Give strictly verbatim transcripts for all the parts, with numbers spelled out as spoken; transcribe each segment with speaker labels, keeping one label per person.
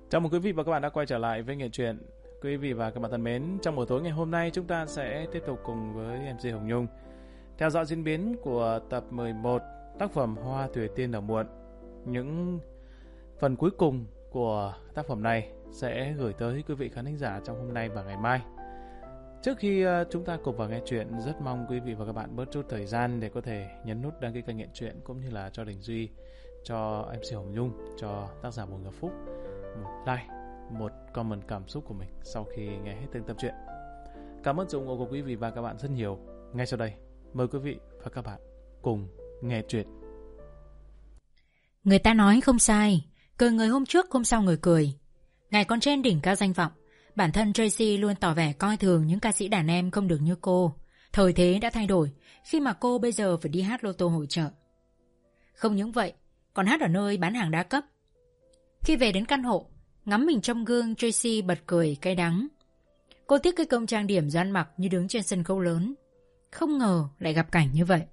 Speaker 1: Chào mừng quý vị và các bạn đã quay trở lại với Nghệ Truyện. Quý vị và các bạn thân mến, trong buổi tối ngày hôm nay chúng ta sẽ tiếp tục cùng với em xê Hồng Nhung theo dõi diễn biến của tập mười một tác phẩm Hoa Thủy Tiên Nở Muộn. Những phần cuối cùng của tác phẩm này sẽ gửi tới quý vị khán thính giả trong hôm nay và ngày mai. Trước khi chúng ta cùng vào nghe chuyện, rất mong quý vị và các bạn bớt chút thời gian để có thể nhấn nút đăng ký kênh Nghệ Truyện, cũng như là cho Đình Duy, cho em xê Hồng Nhung, cho tác giả Bùi Ngọc Phúc một like, một comment cảm xúc của mình sau khi nghe hết từng tập truyện. Cảm ơn sự ủng hộ của quý vị và các bạn rất nhiều. Ngay sau đây, mời quý vị và các bạn cùng nghe chuyện.
Speaker 2: Người ta nói không sai, cười người hôm trước hôm sau người cười. Ngày còn trên đỉnh cao danh vọng, bản thân Tracy luôn tỏ vẻ coi thường những ca sĩ đàn em không được như cô. Thời thế đã thay đổi khi mà cô bây giờ phải đi hát lô tô hội chợ. Không những vậy, còn hát ở nơi bán hàng đa cấp. Khi về đến căn hộ, ngắm mình trong gương, Tracy bật cười cay đắng. Cô tiếc cái công trang điểm do ăn mặc như đứng trên sân khấu lớn. Không ngờ lại gặp cảnh như vậy.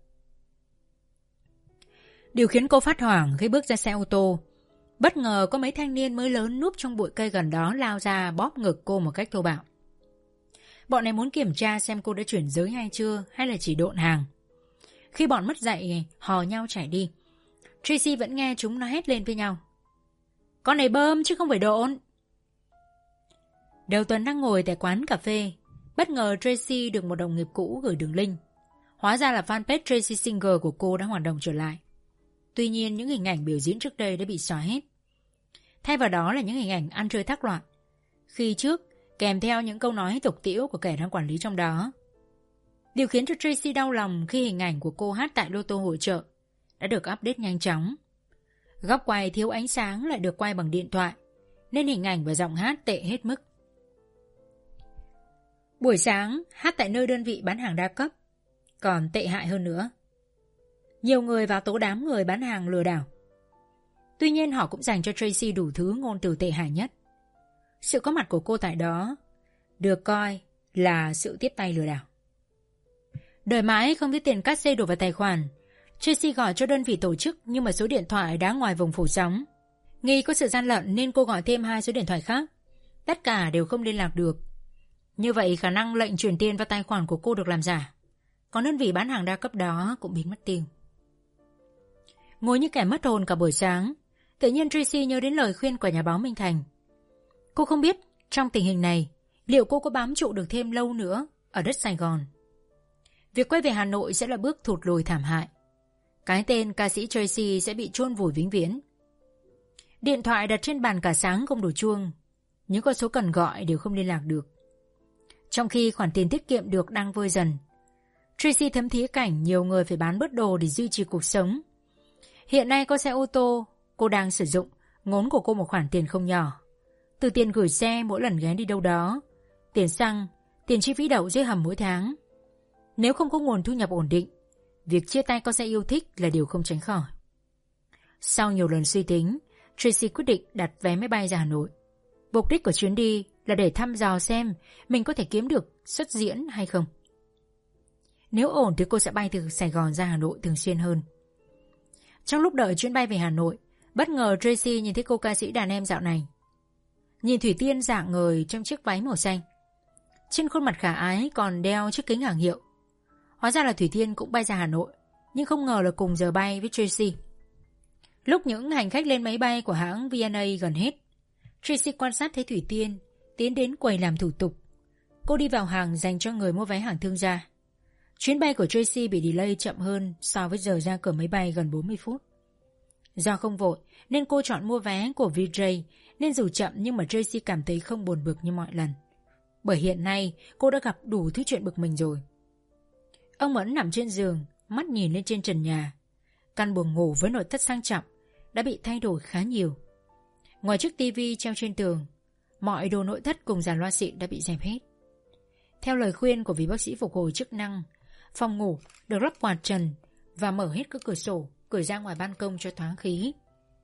Speaker 2: Điều khiến cô phát hoảng khi bước ra xe ô tô, bất ngờ có mấy thanh niên mới lớn núp trong bụi cây gần đó lao ra bóp ngực cô một cách thô bạo. Bọn này muốn kiểm tra xem cô đã chuyển giới hay chưa, hay là chỉ độn hàng. Khi bọn mất dạy hò nhau chạy đi, Tracy vẫn nghe chúng nó hét lên với nhau. Con này bơm chứ không phải độn. Đầu tuần đang ngồi tại quán cà phê, bất ngờ Tracy được một đồng nghiệp cũ gửi đường link. Hóa ra là fanpage Tracy Singer của cô đã hoạt động trở lại. Tuy nhiên những hình ảnh biểu diễn trước đây đã bị xóa hết. Thay vào đó là những hình ảnh ăn chơi thác loạn. Khi trước kèm theo những câu nói tục tĩu của kẻ đang quản lý trong đó. Điều khiến cho Tracy đau lòng khi hình ảnh của cô hát tại lô tô hội chợ đã được update nhanh chóng. Góc quay thiếu ánh sáng lại được quay bằng điện thoại, nên hình ảnh và giọng hát tệ hết mức. Buổi sáng hát tại nơi đơn vị bán hàng đa cấp còn tệ hại hơn nữa. Nhiều người vào tố đám người bán hàng lừa đảo. Tuy nhiên họ cũng dành cho Tracy đủ thứ ngôn từ tệ hại nhất. Sự có mặt của cô tại đó được coi là sự tiếp tay lừa đảo. Đợi mãi không thấy tiền cát xê đổ vào tài khoản, Tracy gọi cho đơn vị tổ chức nhưng mà số điện thoại đã ngoài vùng phủ sóng. Nghi có sự gian lận nên cô gọi thêm hai số điện thoại khác. Tất cả đều không liên lạc được. Như vậy khả năng lệnh chuyển tiền vào tài khoản của cô được làm giả. Còn đơn vị bán hàng đa cấp đó cũng biến mất tiêu. Ngồi như kẻ mất hồn cả buổi sáng, tự nhiên Tracy nhớ đến lời khuyên của nhà báo Minh Thành. Cô không biết trong tình hình này liệu cô có bám trụ được thêm lâu nữa ở đất Sài Gòn. Việc quay về Hà Nội sẽ là bước thụt lùi thảm hại. Cái tên ca sĩ Tracy sẽ bị chôn vùi vĩnh viễn. Điện thoại đặt trên bàn cả sáng không đổ chuông, những con số cần gọi đều không liên lạc được. Trong khi khoản tiền tiết kiệm được đang vơi dần, Tracy thấm thía cảnh nhiều người phải bán bớt đồ để duy trì cuộc sống. Hiện nay có xe ô tô cô đang sử dụng ngốn của cô một khoản tiền không nhỏ. Từ tiền gửi xe mỗi lần ghé đi đâu đó, tiền xăng, tiền chi phí đậu dưới hầm mỗi tháng. Nếu không có nguồn thu nhập ổn định, việc chia tay con xe yêu thích là điều không tránh khỏi. Sau nhiều lần suy tính, Tracy quyết định đặt vé máy bay ra Hà Nội. Mục đích của chuyến đi là để thăm dò xem mình có thể kiếm được xuất diễn hay không. Nếu ổn thì cô sẽ bay từ Sài Gòn ra Hà Nội thường xuyên hơn. Trong lúc đợi chuyến bay về Hà Nội, bất ngờ Tracy nhìn thấy cô ca sĩ đàn em dạo này. Nhìn Thủy Tiên dạng người trong chiếc váy màu xanh, trên khuôn mặt khả ái còn đeo chiếc kính hàng hiệu. Hóa ra là Thủy Tiên cũng bay ra Hà Nội, nhưng không ngờ là cùng giờ bay với Tracy. Lúc những hành khách lên máy bay của hãng vê en a gần hết, Tracy quan sát thấy Thủy Tiên tiến đến quầy làm thủ tục. Cô đi vào hàng dành cho người mua vé hàng thương gia. Chuyến bay của Tracy bị delay chậm hơn so với giờ ra cửa máy bay gần bốn mươi phút. Do không vội nên cô chọn mua vé của vê gi, nên dù chậm nhưng mà Tracy cảm thấy không buồn bực như mọi lần. Bởi hiện nay cô đã gặp đủ thứ chuyện bực mình rồi. Ông Mẫn nằm trên giường, mắt nhìn lên trên trần nhà. Căn buồng ngủ với nội thất sang trọng đã bị thay đổi khá nhiều. Ngoài chiếc tivi treo trên tường, mọi đồ nội thất cùng dàn loa xịn đã bị dẹp hết. Theo lời khuyên của vị bác sĩ phục hồi chức năng, phòng ngủ được lắp quạt trần và mở hết các cửa sổ, cửa ra ngoài ban công cho thoáng khí.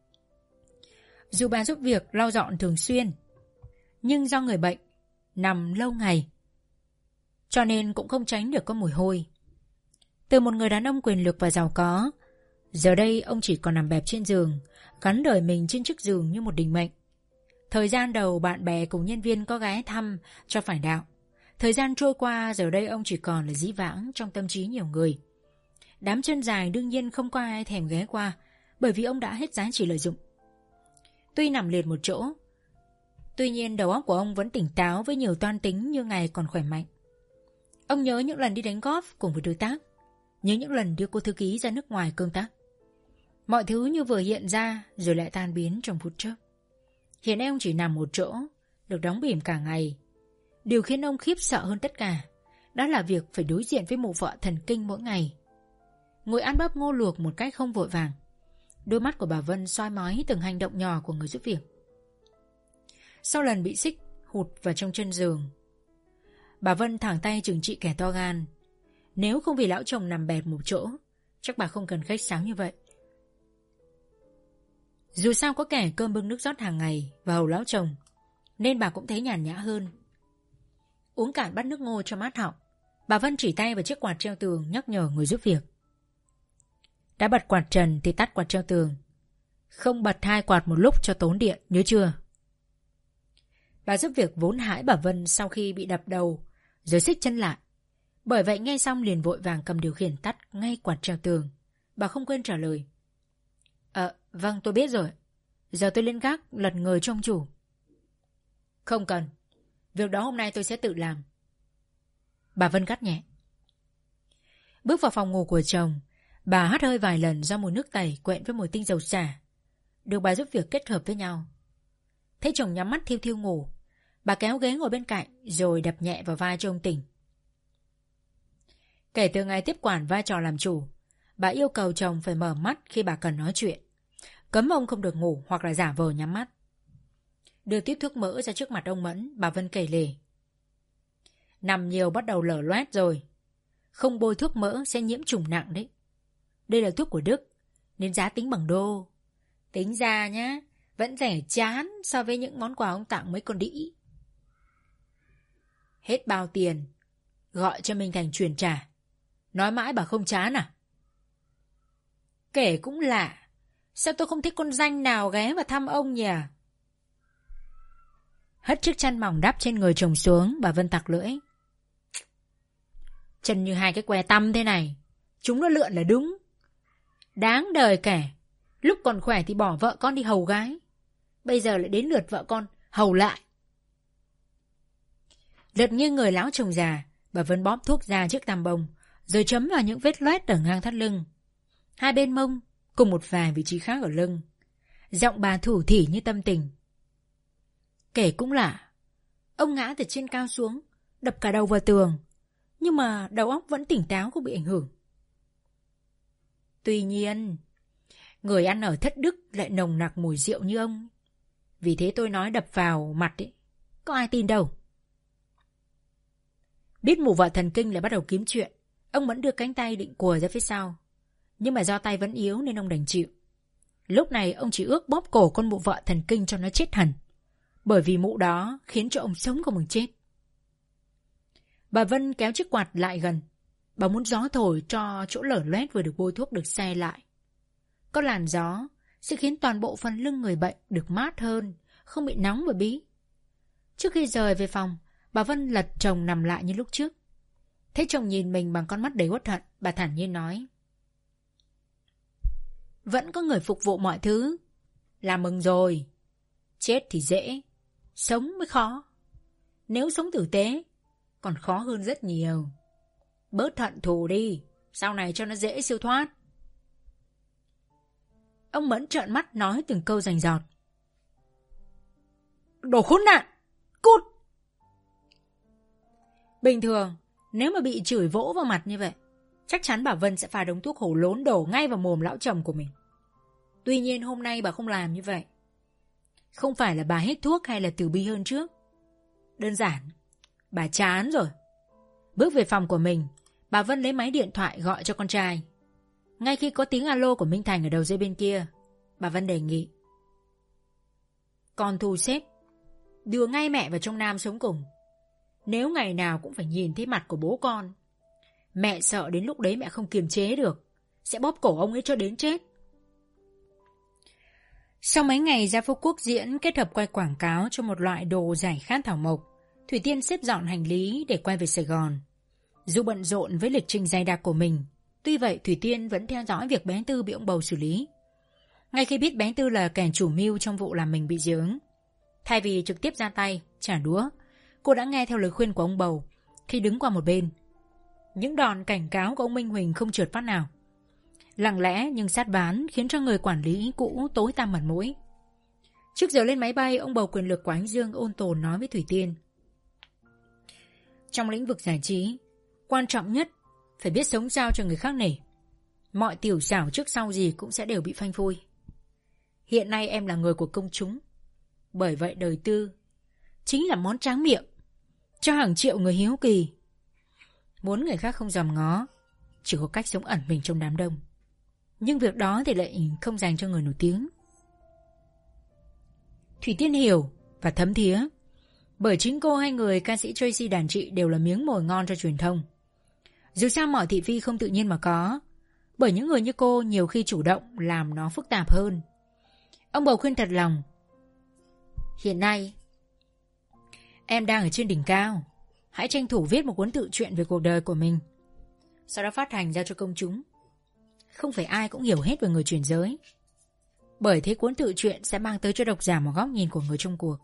Speaker 2: Dù bà giúp việc lau dọn thường xuyên, nhưng do người bệnh nằm lâu ngày, cho nên cũng không tránh được có mùi hôi. Từ một người đàn ông quyền lực và giàu có, giờ đây ông chỉ còn nằm bẹp trên giường, gắn đời mình trên chiếc giường như một định mệnh. Thời gian đầu bạn bè cùng nhân viên có ghé thăm cho phải đạo. Thời gian trôi qua, giờ đây ông chỉ còn là dĩ vãng trong tâm trí nhiều người. Đám chân dài đương nhiên không có ai thèm ghé qua, bởi vì ông đã hết giá trị lợi dụng. Tuy nằm liệt một chỗ, tuy nhiên đầu óc của ông vẫn tỉnh táo với nhiều toan tính như ngày còn khỏe mạnh. Ông nhớ những lần đi đánh golf cùng với đối tác, nhớ những lần đưa cô thư ký ra nước ngoài công tác. Mọi thứ như vừa hiện ra rồi lại tan biến trong phút chốc. Hiện nay ông chỉ nằm một chỗ, được đóng bỉm cả ngày. Điều khiến ông khiếp sợ hơn tất cả, đó là việc phải đối diện với mụ vợ thần kinh mỗi ngày. Ngồi ăn bắp ngô luộc một cách không vội vàng. Đôi mắt của bà Vân soi mói từng hành động nhỏ của người giúp việc. Sau lần bị xích hụt vào trong chân giường, bà Vân thẳng tay trừng trị kẻ to gan. Nếu không vì lão chồng nằm bẹp một chỗ, chắc bà không cần khách sáo như vậy. Dù sao có kẻ cơm bưng nước rót hàng ngày và hầu lão chồng, nên bà cũng thấy nhàn nhã hơn. Uống cạn bát nước ngô cho mát họng, bà Vân chỉ tay vào chiếc quạt treo tường nhắc nhở người giúp việc. Đã bật quạt trần thì tắt quạt treo tường, không bật hai quạt một lúc cho tốn điện, nhớ chưa? Bà giúp việc vốn hãi bà Vân sau khi bị đập đầu rồi xích chân lại, bởi vậy nghe xong liền vội vàng cầm điều khiển tắt ngay quạt treo tường. Bà không quên trả lời: Ờ, vâng tôi biết rồi. Giờ tôi lên gác lật người cho ông chủ. Không cần, việc đó hôm nay tôi sẽ tự làm. Bà Vân cắt nhẹ. Bước vào phòng ngủ của chồng, bà hắt hơi vài lần do mùi nước tẩy quện với mùi tinh dầu xả, được bà giúp việc kết hợp với nhau. Thấy chồng nhắm mắt thiêu thiêu ngủ, bà kéo ghế ngồi bên cạnh rồi đập nhẹ vào vai cho ông tỉnh. Kể từ ngày tiếp quản vai trò làm chủ, bà yêu cầu chồng phải mở mắt khi bà cần nói chuyện, cấm ông không được ngủ hoặc là giả vờ nhắm mắt. Đưa tiếp thuốc mỡ ra trước mặt ông Mẫn, bà Vân kể lể: Nằm nhiều bắt đầu lở loét rồi, không bôi thuốc mỡ sẽ nhiễm trùng nặng đấy. Đây là thuốc của Đức, nên giá tính bằng đô. Tính ra nhá, vẫn rẻ chán so với những món quà ông tặng mấy con đĩ. Hết bao tiền, gọi cho Minh Thành chuyển trả. Nói mãi bà không chán à? Kể cũng lạ, sao tôi không thấy con danh nào ghé vào thăm ông nhỉ? Hất chiếc chăn mỏng đắp trên người chồng xuống, bà Vân tặc lưỡi. Chân như hai cái que tăm thế này, chúng nó lượn là đúng. Đáng đời kẻ, lúc còn khỏe thì bỏ vợ con đi hầu gái, bây giờ lại đến lượt vợ con hầu lại. Lượt như người lão chồng già, bà Vân bóp thuốc ra trước tằm bông, rồi chấm vào những vết loét ở ngang thắt lưng, hai bên mông, cùng một vài vị trí khác ở lưng. Giọng bà thủ thỉ như tâm tình. Kể cũng lạ, ông ngã từ trên cao xuống, đập cả đầu vào tường, nhưng mà đầu óc vẫn tỉnh táo, không bị ảnh hưởng. Tuy nhiên, người ăn ở thất đức lại nồng nặc mùi rượu như ông. Vì thế tôi nói đập vào mặt ấy, có ai tin đâu. Biết mụ vợ thần kinh lại bắt đầu kiếm chuyện, ông vẫn đưa cánh tay định cùa ra phía sau, nhưng mà do tay vẫn yếu nên ông đành chịu. Lúc này ông chỉ ước bóp cổ con mụ vợ thần kinh cho nó chết hẳn, bởi vì mụ đó khiến cho ông sống không bằng chết. Bà Vân kéo chiếc quạt lại gần, bà muốn gió thổi cho chỗ lở loét vừa được bôi thuốc được xe lại. Có làn gió sẽ khiến toàn bộ phần lưng người bệnh được mát hơn, không bị nóng và bí. Trước khi rời về phòng, bà Vân lật chồng nằm lại như lúc trước. Thấy chồng nhìn mình bằng con mắt đầy uất hận, bà thản nhiên nói: Vẫn có người phục vụ mọi thứ, là mừng rồi. Chết thì dễ, sống mới khó. Nếu sống tử tế, còn khó hơn rất nhiều. Bớt hận thù đi, sau này cho nó dễ siêu thoát. Ông Mẫn trợn mắt nói từng câu rành rọt. Đồ khốn nạn, cút! Bình thường, nếu mà bị chửi vỗ vào mặt như vậy, chắc chắn bà Vân sẽ pha đống thuốc hổ lốn đổ ngay vào mồm lão chồng của mình. Tuy nhiên hôm nay bà không làm như vậy. Không phải là bà hết thuốc hay là từ bi hơn trước. Đơn giản, bà chán rồi. Bước về phòng của mình, bà Vân lấy máy điện thoại gọi cho con trai. Ngay khi có tiếng alo của Minh Thành ở đầu dây bên kia, bà Vân đề nghị: Con thu xếp đưa ngay mẹ vào trong Nam sống cùng. Nếu ngày nào cũng phải nhìn thấy mặt của bố con, mẹ sợ đến lúc đấy mẹ không kiềm chế được, sẽ bóp cổ ông ấy cho đến chết. Sau mấy ngày ra Phú Quốc diễn kết hợp quay quảng cáo cho một loại đồ giải khát thảo mộc, Thủy Tiên xếp dọn hành lý để quay về Sài Gòn. Dù bận rộn với lịch trình dày đặc của mình, tuy vậy Thủy Tiên vẫn theo dõi việc bé Tư bị ông Bầu xử lý. Ngay khi biết bé Tư là kẻ chủ mưu trong vụ làm mình bị dị ứng, thay vì trực tiếp ra tay, trả đũa, cô đã nghe theo lời khuyên của ông Bầu khi đứng qua một bên. Những đòn cảnh cáo của ông Minh Huỳnh không trượt phát nào. Lặng lẽ nhưng sát ván khiến cho người quản lý cũ tối tăm mặt mũi. Trước giờ lên máy bay, ông Bầu quyền lực của Ánh Dương ôn tồn nói với Thủy Tiên: trong lĩnh vực giải trí, quan trọng nhất phải biết sống sao cho người khác nể. Mọi tiểu xảo trước sau gì cũng sẽ đều bị phanh phui. Hiện nay em là người của công chúng, bởi vậy đời Tư chính là món tráng miệng cho hàng triệu người hiếu kỳ. Muốn người khác không dòm ngó, chỉ có cách sống ẩn mình trong đám đông. Nhưng việc đó thì lại không dành cho người nổi tiếng. Thủy Tiên hiểu và thấm thía, bởi chính cô hay người ca sĩ Tracy đàn chị đều là miếng mồi ngon cho truyền thông. Dù sao mọi thị phi không tự nhiên mà có, bởi những người như cô nhiều khi chủ động làm nó phức tạp hơn. Ông Bầu khuyên thật lòng: hiện nay em đang ở trên đỉnh cao, hãy tranh thủ viết một cuốn tự truyện về cuộc đời của mình, sau đó phát hành ra cho công chúng. Không phải ai cũng hiểu hết về người chuyển giới, bởi thế cuốn tự truyện sẽ mang tới cho độc giả một góc nhìn của người trong cuộc.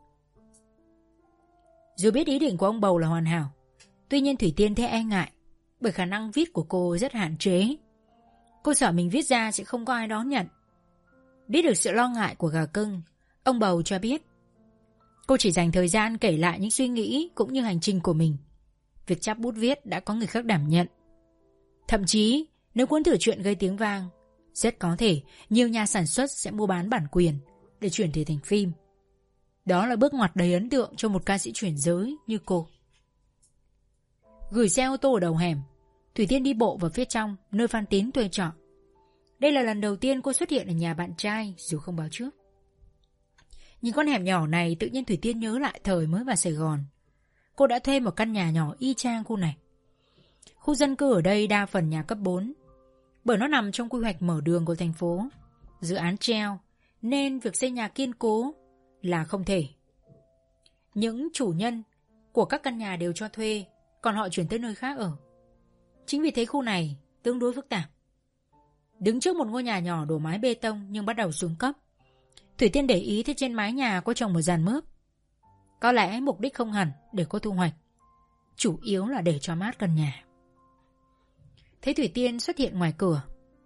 Speaker 2: Dù biết ý định của ông Bầu là hoàn hảo, tuy nhiên Thủy Tiên thấy e ngại, bởi khả năng viết của cô rất hạn chế. Cô sợ mình viết ra sẽ không có ai đón nhận. Biết được sự lo ngại của gà cưng, ông Bầu cho biết cô chỉ dành thời gian kể lại những suy nghĩ cũng như hành trình của mình. Việc chắp bút viết đã có người khác đảm nhận. Thậm chí nếu cuốn tự truyện gây tiếng vang, rất có thể nhiều nhà sản xuất sẽ mua bán bản quyền để chuyển thể thành phim. Đó là bước ngoặt đầy ấn tượng cho một ca sĩ chuyển giới như cô. Gửi xe ô tô ở đầu hẻm, Thủy Tiên đi bộ vào phía trong nơi Phan Tiến thuê trọ. Đây là lần đầu tiên cô xuất hiện ở nhà bạn trai dù không báo trước. Nhìn con hẻm nhỏ này, tự nhiên Thủy Tiên nhớ lại thời mới vào Sài Gòn. Cô đã thuê một căn nhà nhỏ y chang khu này. Khu dân cư ở đây đa phần nhà cấp bốn, bởi nó nằm trong quy hoạch mở đường của thành phố. Dự án treo nên việc xây nhà kiên cố là không thể. Những chủ nhân của các căn nhà đều cho thuê, còn họ chuyển tới nơi khác ở. Chính vì thế khu này tương đối phức tạp. Đứng trước một ngôi nhà nhỏ đổ mái bê tông nhưng bắt đầu xuống cấp, Thủy Tiên để ý thấy trên mái nhà có trồng một giàn mướp. Có lẽ mục đích không hẳn để có thu hoạch, chủ yếu là để cho mát căn nhà. Thấy Thủy Tiên xuất hiện ngoài cửa,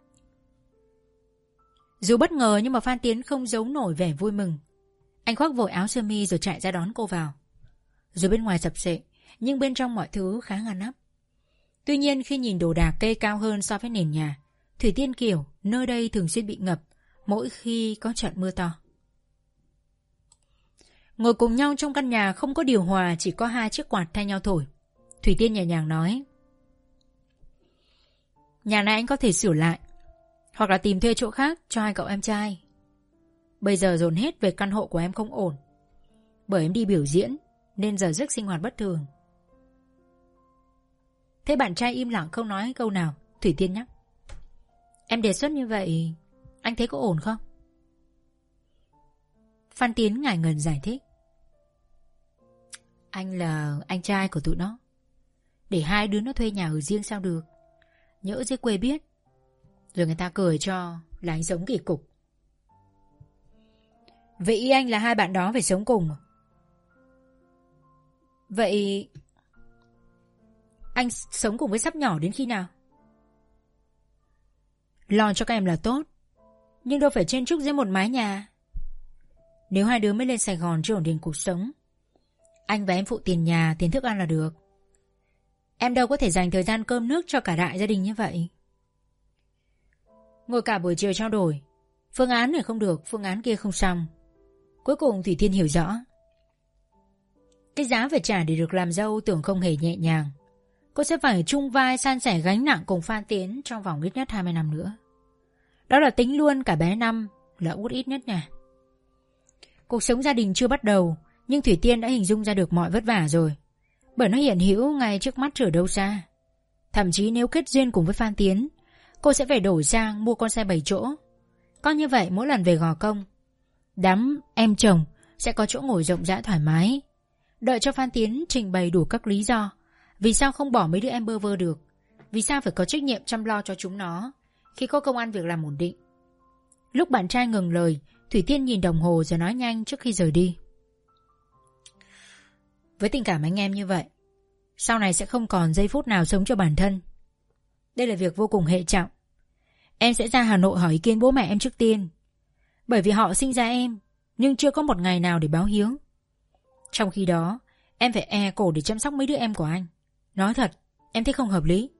Speaker 2: dù bất ngờ nhưng mà Phan Tiến không giấu nổi vẻ vui mừng. Anh khoác vội áo sơ mi rồi chạy ra đón cô vào. Dù bên ngoài sập sệ, nhưng bên trong mọi thứ khá ngăn nắp. Tuy nhiên khi nhìn đồ đạc kê cao hơn so với nền nhà, Thủy Tiên kiểu nơi đây thường xuyên bị ngập mỗi khi có trận mưa to. Ngồi cùng nhau trong căn nhà không có điều hòa, chỉ có hai chiếc quạt thay nhau thổi. Thủy Tiên nhẹ nhàng nói: nhà này anh có thể sửa lại, hoặc là tìm thuê chỗ khác cho hai cậu em trai. Bây giờ dồn hết về căn hộ của em không ổn, bởi em đi biểu diễn nên giờ giấc sinh hoạt bất thường. Thế bạn trai im lặng không nói câu nào, Thủy Tiên nhắc: em đề xuất như vậy, anh thấy có ổn không? Phan Tiến ngại ngần giải thích: anh là anh trai của tụi nó, để hai đứa nó thuê nhà ở riêng sao được. Nhỡ dưới quê biết, rồi người ta cười cho là anh sống kỳ cục. Vậy ý anh là hai bạn đó phải sống cùng? Vậy anh sống cùng với sắp nhỏ đến khi nào? Lo cho các em là tốt, nhưng đâu phải chen chúc dưới một mái nhà. Nếu hai đứa mới lên Sài Gòn chưa ổn định cuộc sống, anh và em phụ tiền nhà, tiền thức ăn là được. Em đâu có thể dành thời gian cơm nước cho cả đại gia đình như vậy. Ngồi cả buổi chiều trao đổi, phương án này không được, phương án kia không xong. Cuối cùng Thủy Tiên hiểu rõ, cái giá phải trả để được làm dâu tưởng không hề nhẹ nhàng. Cô sẽ phải chung vai san sẻ gánh nặng cùng Phan Tiến trong vòng ít nhất hai mươi năm nữa. Đó là tính luôn cả bé Năm là út ít nhất nha. Cuộc sống gia đình chưa bắt đầu, nhưng Thủy Tiên đã hình dung ra được mọi vất vả rồi, bởi nó hiện hữu ngay trước mắt ở đâu xa. Thậm chí nếu kết duyên cùng với Phan Tiến, cô sẽ phải đổi sang mua con xe bảy chỗ. Có như vậy mỗi lần về Gò Công Đám em chồng sẽ có chỗ ngồi rộng rãi thoải mái. Đợi cho Phan Tiến trình bày đủ các lý do vì sao không bỏ mấy đứa em bơ vơ được, vì sao phải có trách nhiệm chăm lo cho chúng nó khi có công ăn việc làm ổn định. Lúc bạn trai ngừng lời, Thủy Tiên nhìn đồng hồ rồi nói nhanh trước khi rời đi. Với tình cảm anh em như vậy, sau này sẽ không còn giây phút nào sống cho bản thân. Đây là việc vô cùng hệ trọng. Em sẽ ra Hà Nội hỏi ý kiến bố mẹ em trước tiên, bởi vì họ sinh ra em nhưng chưa có một ngày nào để báo hiếu. Trong khi đó em phải e cổ để chăm sóc mấy đứa em của anh. Nói thật, em thấy không hợp lý.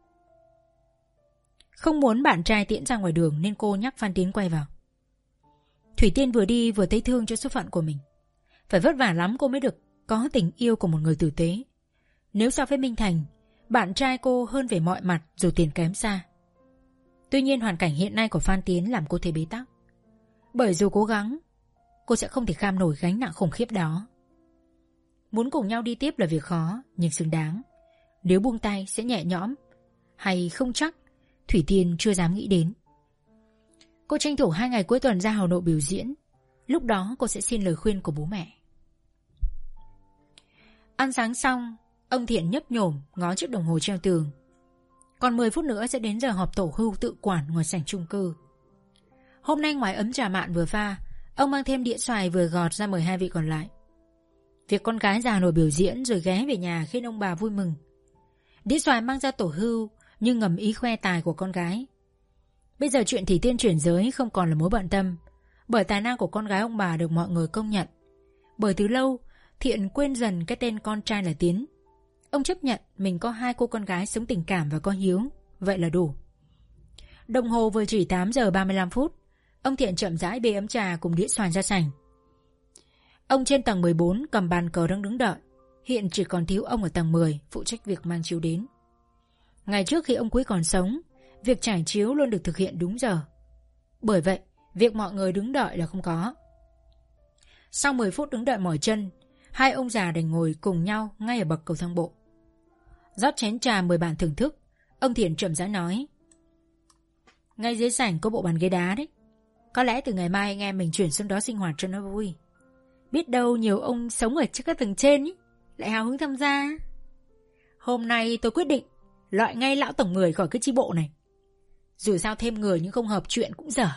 Speaker 2: Không muốn bạn trai tiễn ra ngoài đường nên cô nhắc Phan Tiến quay vào. Thủy Tiên vừa đi vừa thấy thương cho số phận của mình. Phải vất vả lắm cô mới được có tình yêu của một người tử tế. Nếu so với Minh Thành, bạn trai cô hơn về mọi mặt dù tiền kém xa. Tuy nhiên hoàn cảnh hiện nay của Phan Tiến làm cô thấy bế tắc. Bởi dù cố gắng, cô sẽ không thể kham nổi gánh nặng khủng khiếp đó. Muốn cùng nhau đi tiếp là việc khó nhưng xứng đáng. Nếu buông tay sẽ nhẹ nhõm hay không chắc, Thủy Tiên chưa dám nghĩ đến. Cô tranh thủ hai ngày cuối tuần ra Hà Nội biểu diễn. Lúc đó cô sẽ xin lời khuyên của bố mẹ. Ăn sáng xong, ông Thiện nhấp nhổm ngó chiếc đồng hồ treo tường. Còn mười phút nữa sẽ đến giờ họp tổ hưu tự quản ngoài sảnh chung cư. Hôm nay ngoài ấm trà mạn vừa pha, ông mang thêm đĩa xoài vừa gọt ra mời hai vị còn lại. Việc con gái ra Hà Nội biểu diễn rồi ghé về nhà khiến ông bà vui mừng. Đĩa xoài mang ra tổ hưu nhưng ngầm ý khoe tài của con gái. Bây giờ chuyện Thủy Tiên chuyển giới không còn là mối bận tâm, bởi tài năng của con gái ông bà được mọi người công nhận. Bởi từ lâu Thiện quên dần cái tên con trai là Tiến. Ông chấp nhận mình có hai cô con gái sống tình cảm và có hiếu, vậy là đủ. Đồng hồ vừa chỉ tám giờ ba mươi lăm phút. Ông Thiện chậm rãi bê ấm trà cùng đĩa xoài ra sảnh. Ông trên tầng mười bốn cầm bàn cờ đang đứng đợi. Hiện chỉ còn thiếu ông ở tầng mười phụ trách việc mang chiếu đến. Ngày trước khi ông Quý còn sống, việc trải chiếu luôn được thực hiện đúng giờ. Bởi vậy việc mọi người đứng đợi là không có. Sau mười phút đứng đợi mỏi chân, hai ông già đành ngồi cùng nhau ngay ở bậc cầu thang bộ. Rót chén trà mời bạn thưởng thức, ông Thiện chậm rãi nói: ngay dưới sảnh có bộ bàn ghế đá đấy. Có lẽ từ ngày mai anh em mình chuyển xuống đó sinh hoạt cho nó vui. Biết đâu nhiều ông sống ở các tầng trên ý, lại hào hứng tham gia. Hôm nay tôi quyết định loại ngay lão tổng người khỏi cái chi bộ này. Dù sao thêm người nhưng không hợp chuyện cũng dở.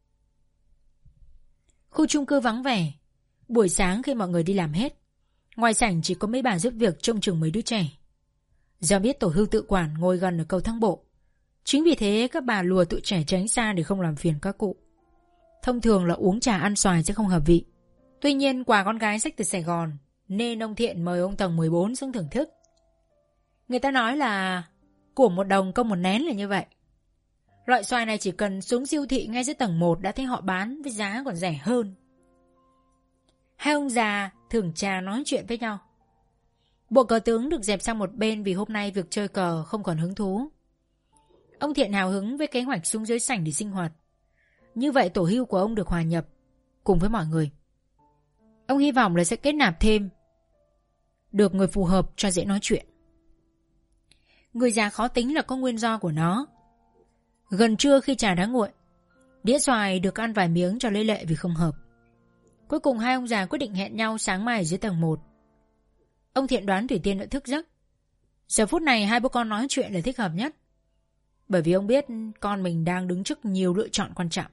Speaker 2: Khu chung cư vắng vẻ. Buổi sáng khi mọi người đi làm hết, ngoài sảnh chỉ có mấy bà giúp việc trông chừng mấy đứa trẻ. Do biết tổ hưu tự quản ngồi gần ở cầu thang bộ, chính vì thế các bà lùa tụi trẻ tránh xa để không làm phiền các cụ. Thông thường là uống trà ăn xoài sẽ không hợp vị. Tuy nhiên quà con gái xách từ Sài Gòn nên ông Thiện mời ông tầng mười bốn xuống thưởng thức. Người ta nói là của một đồng công một nén là như vậy. Loại xoài này chỉ cần xuống siêu thị ngay dưới tầng một đã thấy họ bán với giá còn rẻ hơn. Hai ông già thưởng trà nói chuyện với nhau. Bộ cờ tướng được dẹp sang một bên vì hôm nay việc chơi cờ không còn hứng thú. Ông Thiện hào hứng với kế hoạch xuống dưới sảnh để sinh hoạt. Như vậy tổ hưu của ông được hòa nhập cùng với mọi người. Ông hy vọng là sẽ kết nạp thêm được người phù hợp cho dễ nói chuyện. Người già khó tính là có nguyên do của nó. Gần trưa khi trà đã nguội, đĩa xoài được ăn vài miếng cho lấy lệ vì không hợp. Cuối cùng hai ông già quyết định hẹn nhau sáng mai dưới tầng một. Ông Thiện đoán Thủy Tiên đã thức giấc. Giờ phút này hai bố con nói chuyện là thích hợp nhất, bởi vì ông biết con mình đang đứng trước nhiều lựa chọn quan trọng.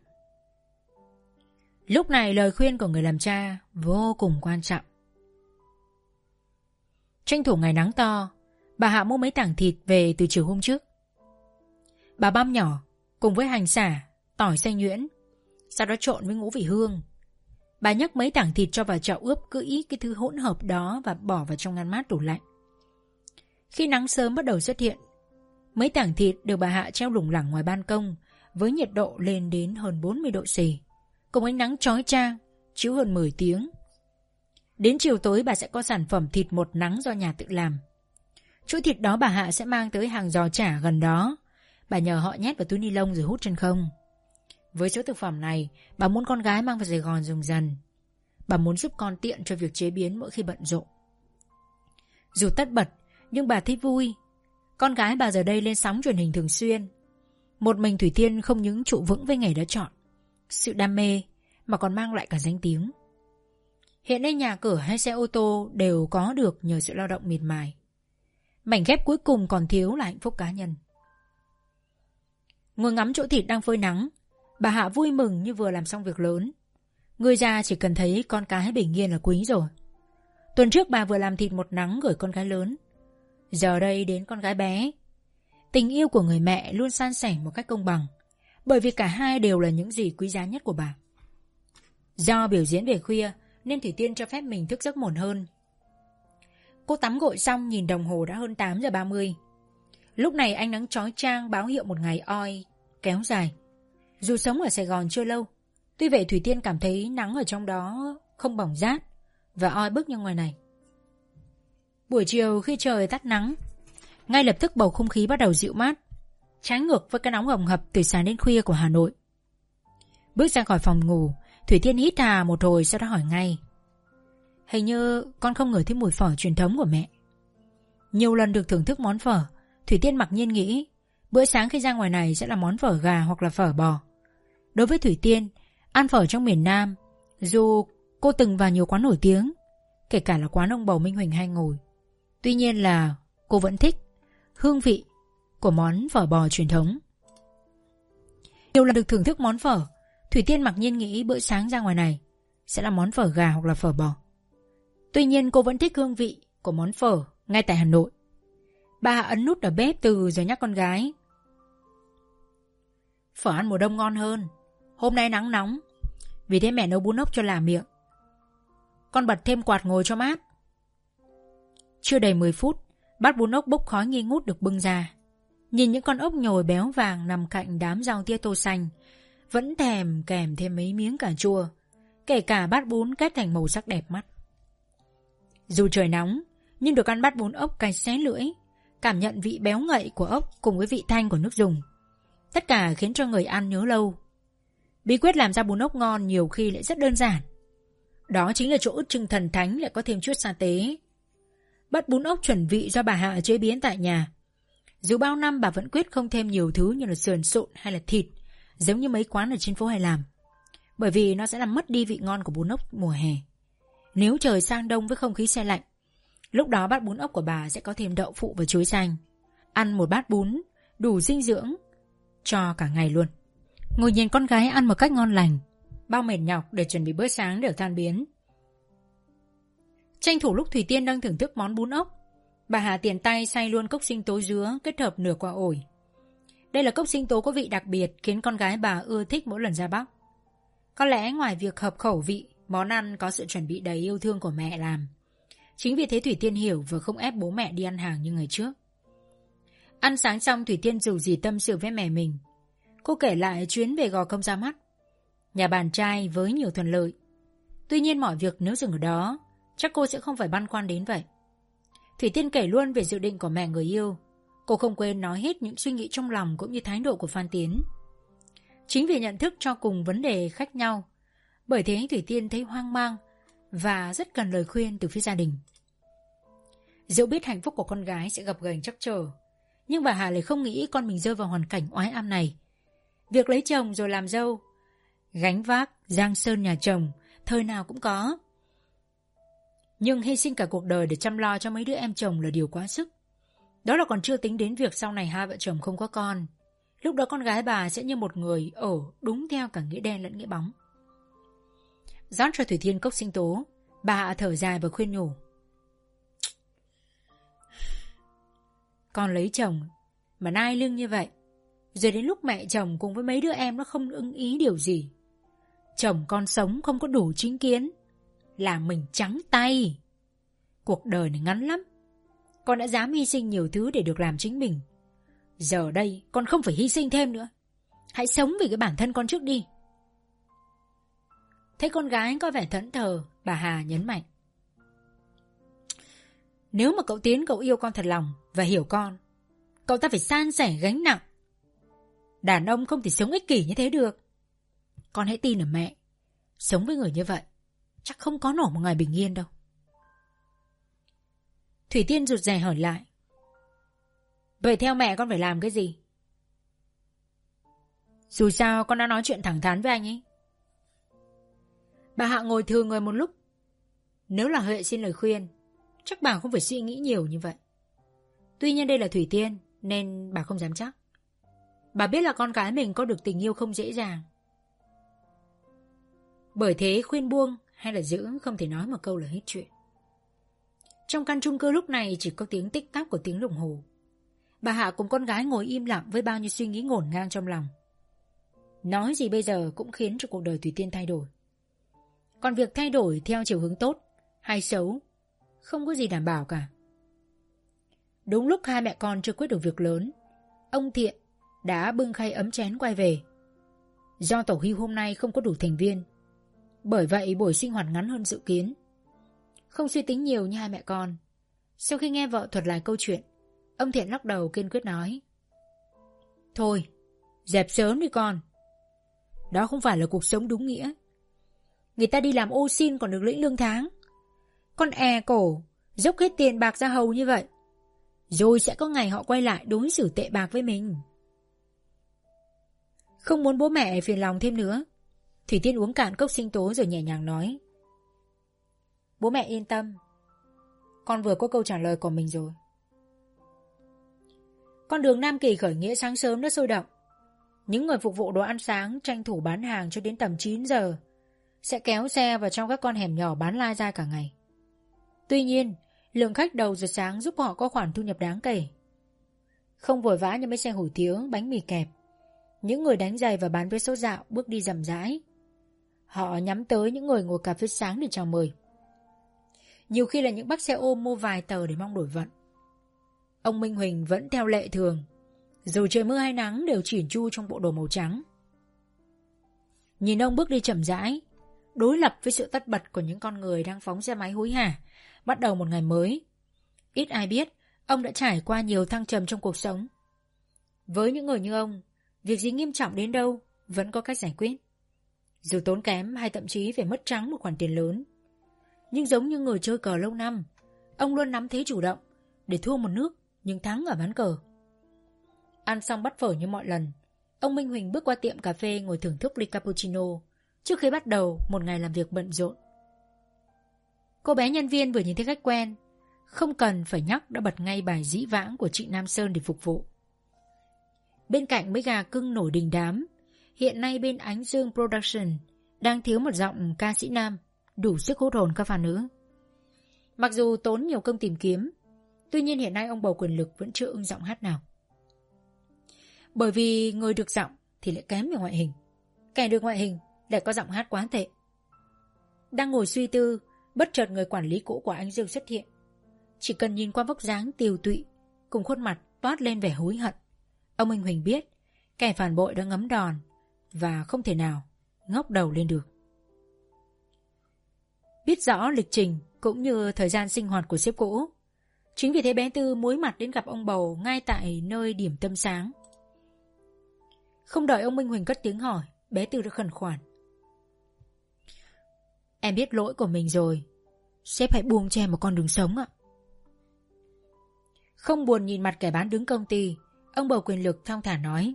Speaker 2: Lúc này lời khuyên của người làm cha vô cùng quan trọng. Tranh thủ ngày nắng to, bà Hạ mua mấy tảng thịt về từ chiều hôm trước. Bà băm nhỏ cùng với hành sả, tỏi xay nhuyễn, sau đó trộn với ngũ vị hương. Bà nhấc mấy tảng thịt cho vào chậu ướp kỹ cái thứ hỗn hợp đó và bỏ vào trong ngăn mát tủ lạnh. Khi nắng sớm bắt đầu xuất hiện, mấy tảng thịt được bà Hạ treo lủng lẳng ngoài ban công với nhiệt độ lên đến hơn bốn mươi độ C, cùng ánh nắng chói chang chiếu hơn mười tiếng. Đến chiều tối bà sẽ có sản phẩm thịt một nắng do nhà tự làm. Chuỗi thịt đó bà Hạ sẽ mang tới hàng giò chả gần đó. Bà nhờ họ nhét vào túi ni lông rồi hút chân không. Với số thực phẩm này, bà muốn con gái mang vào Sài Gòn dùng dần. Bà muốn giúp con tiện cho việc chế biến mỗi khi bận rộn. Dù tất bật, nhưng bà thấy vui. Con gái bà giờ đây lên sóng truyền hình thường xuyên. Một mình Thủy Tiên không những trụ vững với nghề đã chọn. Sự đam mê, mà còn mang lại cả danh tiếng. Hiện nay nhà cửa hay xe ô tô đều có được nhờ sự lao động miệt mài. Mảnh ghép cuối cùng còn thiếu là hạnh phúc cá nhân. Ngồi ngắm chỗ thịt đang phơi nắng, bà Hạ vui mừng như vừa làm xong việc lớn. Người già chỉ cần thấy con cái bình yên là quý rồi. Tuần trước bà vừa làm thịt một nắng gửi con gái lớn, giờ đây đến con gái bé. Tình yêu của người mẹ luôn san sẻ một cách công bằng, bởi vì cả hai đều là những gì quý giá nhất của bà. Do biểu diễn về khuya nên Thủy Tiên cho phép mình thức giấc muộn hơn. Cô tắm gội xong nhìn đồng hồ đã hơn tám giờ ba mươi. Lúc này ánh nắng chói chang báo hiệu một ngày oi kéo dài. Dù sống ở Sài Gòn chưa lâu, tuy vậy Thủy Tiên cảm thấy nắng ở trong đó không bỏng rát và oi bức như ngoài này. Buổi chiều khi trời tắt nắng, ngay lập tức bầu không khí bắt đầu dịu mát, trái ngược với cái nóng hầm hập từ sáng đến khuya của Hà Nội. Bước ra khỏi phòng ngủ, Thủy Tiên hít hà một hồi, sau đó hỏi ngay: Hình như con không ngửi thấy mùi phở truyền thống của mẹ. Nhiều lần được thưởng thức món phở, Thủy Tiên mặc nhiên nghĩ bữa sáng khi ra ngoài này sẽ là món phở gà hoặc là phở bò. Đối với Thủy Tiên, ăn phở trong miền Nam, dù cô từng vào nhiều quán nổi tiếng, kể cả là quán ông Bầu Minh Huỳnh hay ngồi, tuy nhiên là cô vẫn thích hương vị của món phở bò truyền thống. Nhiều lần được thưởng thức món phở, Thủy Tiên mặc nhiên nghĩ bữa sáng ra ngoài này sẽ là món phở gà hoặc là phở bò. Tuy nhiên cô vẫn thích hương vị của món phở ngay tại Hà Nội. Bà Hạ ấn nút ở bếp từ rồi nhắc con gái: Phở ăn mùa đông ngon hơn, hôm nay nắng nóng, vì thế mẹ nấu bún ốc cho là miệng. Con bật thêm quạt ngồi cho mát. Chưa đầy mười phút, bát bún ốc bốc khói nghi ngút được bưng ra. Nhìn những con ốc nhồi béo vàng nằm cạnh đám rau tía tô xanh, vẫn thèm kèm thêm mấy miếng cà chua, kể cả bát bún kết thành màu sắc đẹp mắt. Dù trời nóng, nhưng được ăn bát bún ốc cay xé lưỡi, cảm nhận vị béo ngậy của ốc cùng với vị thanh của nước dùng, tất cả khiến cho người ăn nhớ lâu. Bí quyết làm ra bún ốc ngon nhiều khi lại rất đơn giản. Đó chính là chỗ ức chưng thần thánh lại có thêm chút sa tế. Bát bún ốc chuẩn vị do bà Hạ chế biến tại nhà. Dù bao năm bà vẫn quyết không thêm nhiều thứ như là sườn sụn hay là thịt, giống như mấy quán ở trên phố hay làm, bởi vì nó sẽ làm mất đi vị ngon của bún ốc mùa hè. Nếu trời sang đông với không khí se lạnh, lúc đó bát bún ốc của bà sẽ có thêm đậu phụ và chuối xanh. Ăn một bát bún đủ dinh dưỡng cho cả ngày luôn. Ngồi nhìn con gái ăn một cách ngon lành, bao mệt nhọc để chuẩn bị bữa sáng đều tan biến. Tranh thủ lúc Thủy Tiên đang thưởng thức món bún ốc, bà Hà tiền tay xay luôn cốc sinh tố dứa kết hợp nửa quả ổi. Đây là cốc sinh tố có vị đặc biệt khiến con gái bà ưa thích mỗi lần ra Bắc. Có lẽ ngoài việc hợp khẩu vị, món ăn có sự chuẩn bị đầy yêu thương của mẹ làm. Chính vì thế Thủy Tiên hiểu và không ép bố mẹ đi ăn hàng như ngày trước. Ăn sáng xong, Thủy Tiên dù gì tâm sự với mẹ mình. Cô kể lại chuyến về Gò Công ra mắt, nhà bạn trai với nhiều thuận lợi. Tuy nhiên mọi việc nếu dừng ở đó, chắc cô sẽ không phải băn khoăn đến vậy. Thủy Tiên kể luôn về dự định của mẹ người yêu. Cô không quên nói hết những suy nghĩ trong lòng cũng như thái độ của Phan Tiến. Chính vì nhận thức cho cùng vấn đề khác nhau, bởi thế Thủy Tiên thấy hoang mang và rất cần lời khuyên từ phía gia đình. Dẫu biết hạnh phúc của con gái sẽ gập ghềnh trắc trở, nhưng bà Hà lại không nghĩ con mình rơi vào hoàn cảnh oái am này. Việc lấy chồng rồi làm dâu, gánh vác giang sơn nhà chồng, thời nào cũng có. Nhưng hy sinh cả cuộc đời để chăm lo cho mấy đứa em chồng là điều quá sức. Đó là còn chưa tính đến việc sau này hai vợ chồng không có con. Lúc đó con gái bà sẽ như một người ở đúng theo cả nghĩa đen lẫn nghĩa bóng. Rót cho Thủy Tiên cốc sinh tố, bà Hạ thở dài và khuyên nhủ: Con lấy chồng mà nai lưng như vậy, rồi đến lúc mẹ chồng cùng với mấy đứa em nó không ưng ý điều gì, chồng con sống không có đủ chính kiến, là mình trắng tay. Cuộc đời này ngắn lắm, con đã dám hy sinh nhiều thứ để được làm chính mình. Giờ đây con không phải hy sinh thêm nữa. Hãy sống vì cái bản thân con trước đi. Thấy con gái có vẻ thẫn thờ, bà Hà nhấn mạnh: Nếu mà cậu Tiến cậu yêu con thật lòng và hiểu con, cậu ta phải san sẻ gánh nặng. Đàn ông không thể sống ích kỷ như thế được. Con hãy tin ở mẹ. Sống với người như vậy chắc không có nổi một ngày bình yên đâu. Thủy Tiên rụt rè hỏi lại: Vậy theo mẹ con phải làm cái gì? Dù sao con đã nói chuyện thẳng thắn với anh ấy. Bà Hạ ngồi thừa người một lúc. Nếu là Huệ xin lời khuyên, chắc bà không phải suy nghĩ nhiều như vậy. Tuy nhiên đây là Thủy Tiên nên bà không dám chắc. Bà biết là con gái mình có được tình yêu không dễ dàng. Bởi thế khuyên buông hay là giữ không thể nói một câu là hết chuyện. Trong căn chung cư lúc này chỉ có tiếng tích tắc của tiếng đồng hồ. Bà Hạ cùng con gái ngồi im lặng với bao nhiêu suy nghĩ ngổn ngang trong lòng. Nói gì bây giờ cũng khiến cho cuộc đời Thủy Tiên thay đổi. Còn việc thay đổi theo chiều hướng tốt hay xấu không có gì đảm bảo cả. Đúng lúc hai mẹ con chưa quyết được việc lớn, ông Thiện đã bưng khay ấm chén quay về. Do tổ hưu hôm nay không có đủ thành viên, bởi vậy buổi sinh hoạt ngắn hơn dự kiến. Không suy tính nhiều như hai mẹ con, sau khi nghe vợ thuật lại câu chuyện, ông Thiện lắc đầu kiên quyết nói: Thôi, dẹp sớm đi con. Đó không phải là cuộc sống đúng nghĩa. Người ta đi làm ô xin còn được lĩnh lương tháng. Con è cổ dốc hết tiền bạc ra hầu như vậy, rồi sẽ có ngày họ quay lại đối xử tệ bạc với mình. Không muốn bố mẹ phiền lòng thêm nữa, Thủy Tiên uống cạn cốc sinh tố rồi nhẹ nhàng nói: Bố mẹ yên tâm, con vừa có câu trả lời của mình rồi. Con đường Nam Kỳ khởi nghĩa sáng sớm đã sôi động. Những người phục vụ đồ ăn sáng tranh thủ bán hàng cho đến tầm chín giờ, sẽ kéo xe vào trong các con hẻm nhỏ bán lai dai cả ngày. Tuy nhiên, lượng khách đầu giờ sáng giúp họ có khoản thu nhập đáng kể. Không vội vã như mấy xe hủ tiếu, bánh mì kẹp, những người đánh giày và bán vé số dạo bước đi rầm rãi. Họ nhắm tới những người ngồi cà phê sáng để chào mời. Nhiều khi là những bác xe ôm mua vài tờ để mong đổi vận. Ông Minh Huỳnh vẫn theo lệ thường, dù trời mưa hay nắng đều chỉn chu trong bộ đồ màu trắng. Nhìn ông bước đi chậm rãi, đối lập với sự tất bật của những con người đang phóng xe máy hối hả, bắt đầu một ngày mới. Ít ai biết, ông đã trải qua nhiều thăng trầm trong cuộc sống. Với những người như ông, việc gì nghiêm trọng đến đâu vẫn có cách giải quyết. Dù tốn kém hay thậm chí phải mất trắng một khoản tiền lớn. Nhưng giống như người chơi cờ lâu năm, ông luôn nắm thế chủ động để thua một nước nhưng thắng ở ván cờ. Ăn xong bát phở như mọi lần, ông Minh Huỳnh bước qua tiệm cà phê ngồi thưởng thức ly cappuccino trước khi bắt đầu một ngày làm việc bận rộn. Cô bé nhân viên vừa nhìn thấy khách quen, không cần phải nhắc đã bật ngay bài dĩ vãng của chị Nam Sơn để phục vụ. Bên cạnh mấy gà cưng nổi đình đám, hiện nay bên Ánh Dương Production đang thiếu một giọng ca sĩ nam đủ sức hút hồn các fan nữ. Mặc dù tốn nhiều công tìm kiếm, tuy nhiên hiện nay ông bầu quyền lực vẫn chưa ưng giọng hát nào. Bởi vì người được giọng thì lại kém về ngoại hình, kẻ được ngoại hình lại có giọng hát quá tệ. Đang ngồi suy tư, bất chợt người quản lý cũ của Ánh Dương xuất hiện. Chỉ cần nhìn qua vóc dáng tiều tụy cùng khuôn mặt toát lên vẻ hối hận, ông Minh Huỳnh biết kẻ phản bội đã ngấm đòn và không thể nào ngóc đầu lên được. Biết rõ lịch trình cũng như thời gian sinh hoạt của sếp cũ, chính vì thế bé Tư muối mặt đến gặp ông bầu ngay tại nơi điểm tâm sáng. Không đợi ông Minh Huỳnh cất tiếng hỏi, bé Tư đã khẩn khoản: Em biết lỗi của mình rồi, sếp hãy buông cho em một con đường sống ạ. Không buồn nhìn mặt kẻ bán đứng công ty, ông bầu quyền lực thong thả nói: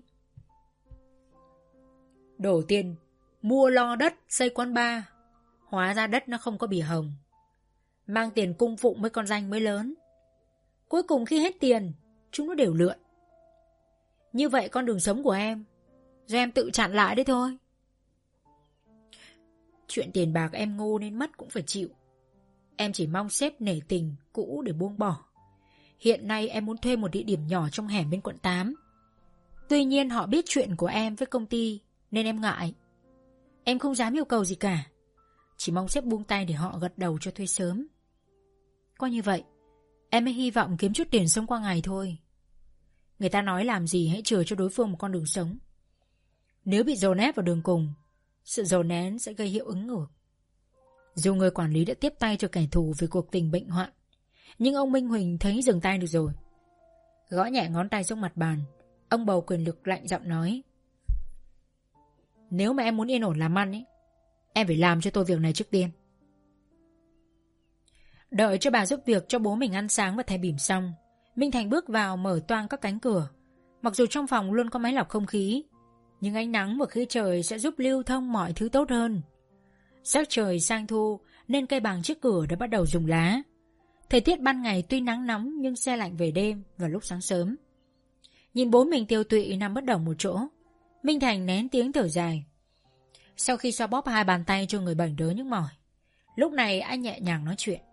Speaker 2: Đổ tiền mua lo đất xây quán bar, hóa ra đất nó không có bìa hồng. Mang tiền cung phụng với con danh mới lớn. Cuối cùng khi hết tiền, chúng nó đều lượn. Như vậy con đường sống của em, do em tự chặn lại đấy thôi. Chuyện tiền bạc em ngu nên mất cũng phải chịu. Em chỉ mong sếp nể tình cũ để buông bỏ. Hiện nay em muốn thuê một địa điểm nhỏ trong hẻm bên quận tám. Tuy nhiên họ biết chuyện của em với công ty nên em ngại. Em không dám yêu cầu gì cả, chỉ mong sếp buông tay để họ gật đầu cho thuê sớm. Coi như vậy em mới hy vọng kiếm chút tiền sống qua ngày thôi. Người ta nói làm gì hãy chừa cho đối phương một con đường sống. Nếu bị dồn ép vào đường cùng, sự dồn nén sẽ gây hiệu ứng ngược. Dù người quản lý đã tiếp tay cho kẻ thù về cuộc tình bệnh hoạn, nhưng ông Minh Huỳnh thấy dừng tay được rồi. Gõ nhẹ ngón tay xuống mặt bàn, ông bầu quyền lực lạnh giọng nói: Nếu mà em muốn yên ổn làm ăn ấy, em phải làm cho tôi việc này trước tiên. Đợi cho bà giúp việc cho bố mình ăn sáng và thay bỉm xong, Minh Thành bước vào mở toang các cánh cửa. Mặc dù trong phòng luôn có máy lọc không khí, nhưng ánh nắng và khí trời sẽ giúp lưu thông mọi thứ tốt hơn. Sắc trời sang thu nên cây bàng trước cửa đã bắt đầu rụng lá. Thời tiết ban ngày tuy nắng nóng nhưng se lạnh về đêm và lúc sáng sớm. Nhìn bố mình tiêu tụy nằm bất động một chỗ, Minh Thành nén tiếng thở dài. Sau khi xoa bóp hai bàn tay cho người bệnh đỡ nhức mỏi, lúc này anh nhẹ nhàng nói chuyện.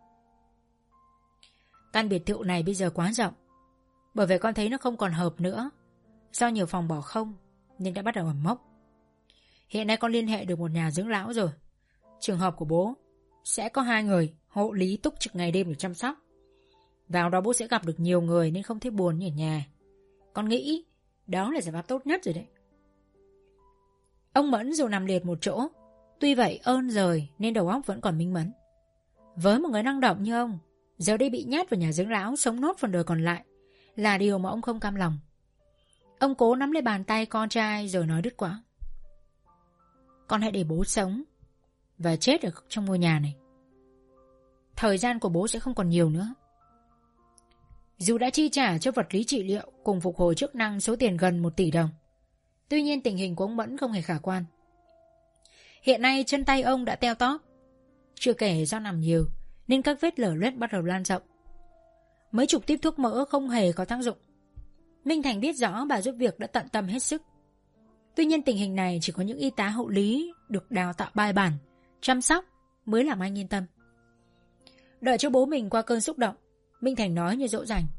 Speaker 2: Căn biệt thự này bây giờ quá rộng, bởi vì con thấy nó không còn hợp nữa. Do nhiều phòng bỏ không nên đã bắt đầu ẩm mốc. Hiện nay con liên hệ được một nhà dưỡng lão rồi. Trường hợp của bố sẽ có hai người hộ lý túc trực ngày đêm để chăm sóc. Vào đó bố sẽ gặp được nhiều người nên không thấy buồn như ở nhà. Con nghĩ đó là giải pháp tốt nhất rồi đấy. Ông Mẫn dù nằm liệt một chỗ, tuy vậy ơn rời nên đầu óc vẫn còn minh mẫn. Với một người năng động như ông, giờ đây bị nhát vào nhà dưỡng lão sống nốt phần đời còn lại là điều mà ông không cam lòng. Ông cố nắm lấy bàn tay con trai rồi nói đứt quãng. Con hãy để bố sống và chết ở trong ngôi nhà này. Thời gian của bố sẽ không còn nhiều nữa. Dù đã chi trả cho vật lý trị liệu cùng phục hồi chức năng số tiền gần một tỷ đồng, tuy nhiên tình hình của ông Mẫn không hề khả quan. Hiện nay chân tay ông đã teo tóp, chưa kể do nằm nhiều nên các vết lở loét bắt đầu lan rộng. Mấy chục tiếp thuốc mỡ không hề có tác dụng. Minh Thành biết rõ bà giúp việc đã tận tâm hết sức. Tuy nhiên tình hình này chỉ có những y tá hộ lý được đào tạo bài bản, chăm sóc mới làm anh yên tâm. Đợi cho bố mình qua cơn xúc động, Minh Thành nói như dỗ dành.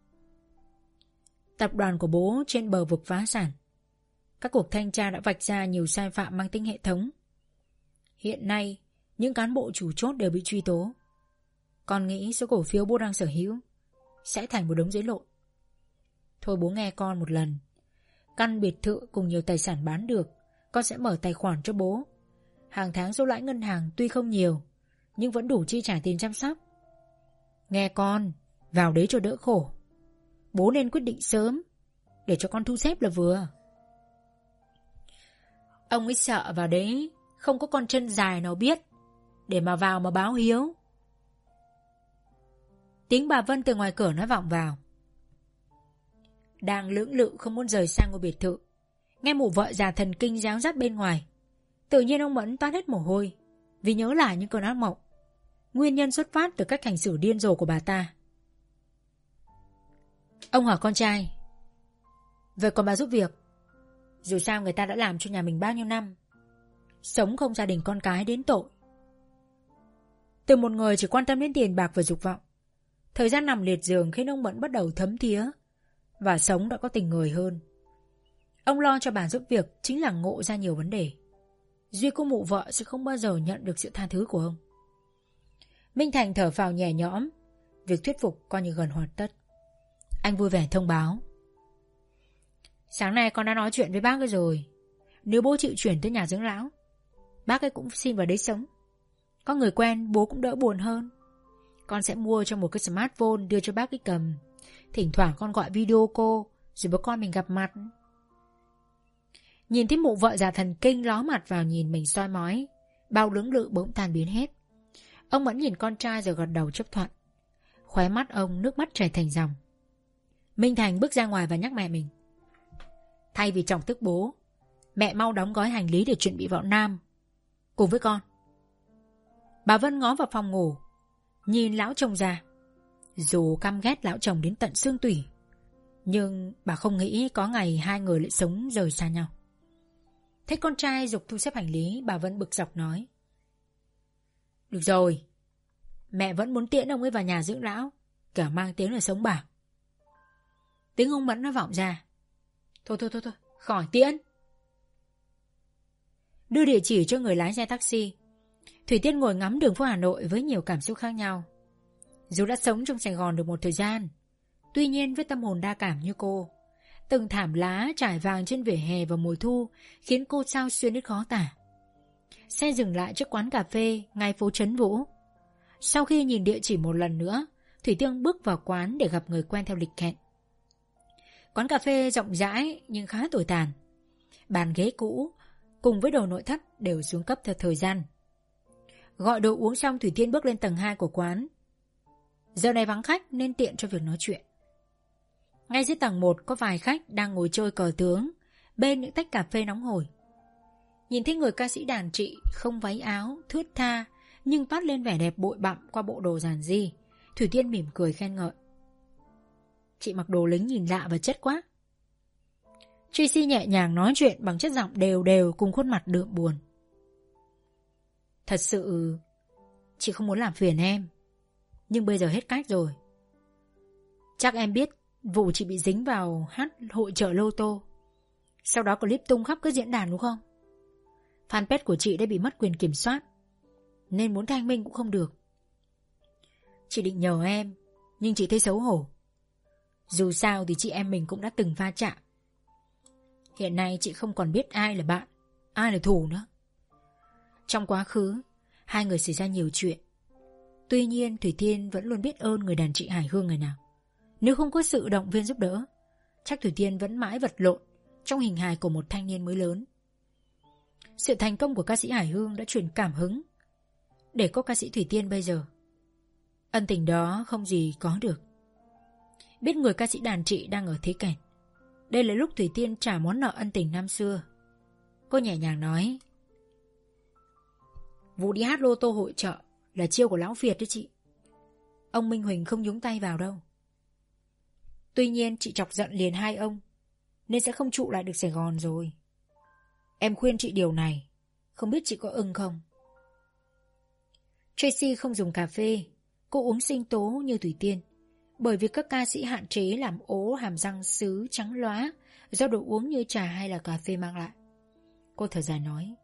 Speaker 2: Tập đoàn của bố trên bờ vực phá sản. Các cuộc thanh tra đã vạch ra nhiều sai phạm mang tính hệ thống. Hiện nay, những cán bộ chủ chốt đều bị truy tố. Con nghĩ số cổ phiếu bố đang sở hữu sẽ thành một đống giấy lộn. Thôi bố nghe con một lần. Căn biệt thự cùng nhiều tài sản bán được, con sẽ mở tài khoản cho bố. Hàng tháng số lãi ngân hàng tuy không nhiều, nhưng vẫn đủ chi trả tiền chăm sóc. Nghe con, vào đấy cho đỡ khổ. Bố nên quyết định sớm, để cho con thu xếp là vừa. Ông ấy sợ vào đấy không có con chân dài nào biết, để mà vào mà báo hiếu. Tiếng bà Vân từ ngoài cửa nói vọng vào. Đang lưỡng lự không muốn rời sang ngôi biệt thự, nghe mụ vợ già thần kinh réo rắt bên ngoài, tự nhiên ông Mẫn toát hết mồ hôi vì nhớ lại những cơn ác mộng. Nguyên nhân xuất phát từ cách hành xử điên rồ của bà ta. Ông hỏi con trai, vậy còn bà giúp việc? Dù sao người ta đã làm cho nhà mình bao nhiêu năm, sống không gia đình con cái đến tội. Từ một người chỉ quan tâm đến tiền bạc và dục vọng, thời gian nằm liệt giường khiến ông Mẫn bắt đầu thấm thía và sống đã có tình người hơn. Ông lo cho bà giúp việc chính là ngộ ra nhiều vấn đề. Duy cô mụ vợ sẽ không bao giờ nhận được sự tha thứ của ông. Minh Thành thở phào nhẹ nhõm, việc thuyết phục coi như gần hoàn tất. Anh vui vẻ thông báo. Sáng nay con đã nói chuyện với bác ấy rồi. Nếu bố chịu chuyển tới nhà dưỡng lão, bác ấy cũng xin vào đấy sống. Có người quen bố cũng đỡ buồn hơn. Con sẽ mua cho một cái smartphone đưa cho bác ấy cầm. Thỉnh thoảng con gọi video cô, rồi bố con mình gặp mặt. Nhìn thấy mụ vợ già thần kinh ló mặt vào nhìn mình soi mói, bao lưỡng lự bỗng tan biến hết. Ông Mẫn nhìn con trai rồi gật đầu chấp thuận. Khóe mắt ông nước mắt chảy thành dòng. Minh Thành bước ra ngoài và nhắc mẹ mình. Thay vì chọc tức bố, mẹ mau đóng gói hành lý để chuẩn bị vào Nam cùng với con. Bà Vân ngó vào phòng ngủ, nhìn lão chồng già. Dù căm ghét lão chồng đến tận xương tủy, nhưng bà không nghĩ có ngày hai người lại sống rời xa nhau. Thấy con trai giục thu xếp hành lý, bà Vân bực dọc nói. Được rồi, mẹ vẫn muốn tiễn ông ấy vào nhà dưỡng lão, cả mang tiếng là sống bảng. Tiếng ông Mẫn nó vọng ra. Thôi thôi thôi thôi, khỏi tiễn. Đưa địa chỉ cho người lái xe taxi, Thủy Tiên ngồi ngắm đường phố Hà Nội với nhiều cảm xúc khác nhau. Dù đã sống trong Sài Gòn được một thời gian, tuy nhiên với tâm hồn đa cảm như cô, từng thảm lá trải vàng trên vỉa hè vào mùa thu khiến cô sao xuyên đến khó tả. Xe dừng lại trước quán cà phê ngay phố Trấn Vũ. Sau khi nhìn địa chỉ một lần nữa, Thủy Tiên bước vào quán để gặp người quen theo lịch hẹn. Quán cà phê rộng rãi nhưng khá tồi tàn. Bàn ghế cũ cùng với đồ nội thất đều xuống cấp theo thời gian. Gọi đồ uống xong, Thủy Tiên bước lên tầng hai của quán. Giờ này vắng khách nên tiện cho việc nói chuyện. Ngay dưới tầng một có vài khách đang ngồi chơi cờ tướng bên những tách cà phê nóng hổi. Nhìn thấy người ca sĩ đàn chị không váy áo, thướt tha, nhưng toát lên vẻ đẹp bội bặm qua bộ đồ giản dị, Thủy Tiên mỉm cười khen ngợi. Chị mặc đồ lính nhìn lạ và chất quá. Tracy nhẹ nhàng nói chuyện bằng chất giọng đều đều cùng khuôn mặt đượm buồn. Thật sự, chị không muốn làm phiền em, nhưng bây giờ hết cách rồi. Chắc em biết vụ chị bị dính vào hát hội chợ lô tô, sau đó clip tung khắp các diễn đàn đúng không? Fanpage của chị đã bị mất quyền kiểm soát, nên muốn thanh minh cũng không được. Chị định nhờ em, nhưng chị thấy xấu hổ. Dù sao thì chị em mình cũng đã từng va chạm. Hiện nay chị không còn biết ai là bạn, ai là thù nữa. Trong quá khứ, hai người xảy ra nhiều chuyện. Tuy nhiên Thủy Tiên vẫn luôn biết ơn người đàn chị Hải Hương ngày nào. Nếu không có sự động viên giúp đỡ, chắc Thủy Tiên vẫn mãi vật lộn trong hình hài của một thanh niên mới lớn. Sự thành công của ca sĩ Hải Hương đã truyền cảm hứng để có ca sĩ Thủy Tiên bây giờ. Ân tình đó không gì có được. Biết người ca sĩ đàn chị đang ở thế kẹt, đây là lúc Thủy Tiên trả món nợ ân tình năm xưa. Cô nhẹ nhàng nói, vụ đi hát lô tô hội chợ là chiêu của lão Việt đấy chị. Ông Minh Huỳnh không nhúng tay vào đâu. Tuy nhiên chị chọc giận liền hai ông, nên sẽ không trụ lại được Sài Gòn rồi. Em khuyên chị điều này, không biết chị có ưng không? Tracy không dùng cà phê, cô uống sinh tố như Thủy Tiên, bởi vì các ca sĩ hạn chế làm ố hàm răng sứ trắng lóa do đồ uống như trà hay là cà phê mang lại. Cô thở dài nói,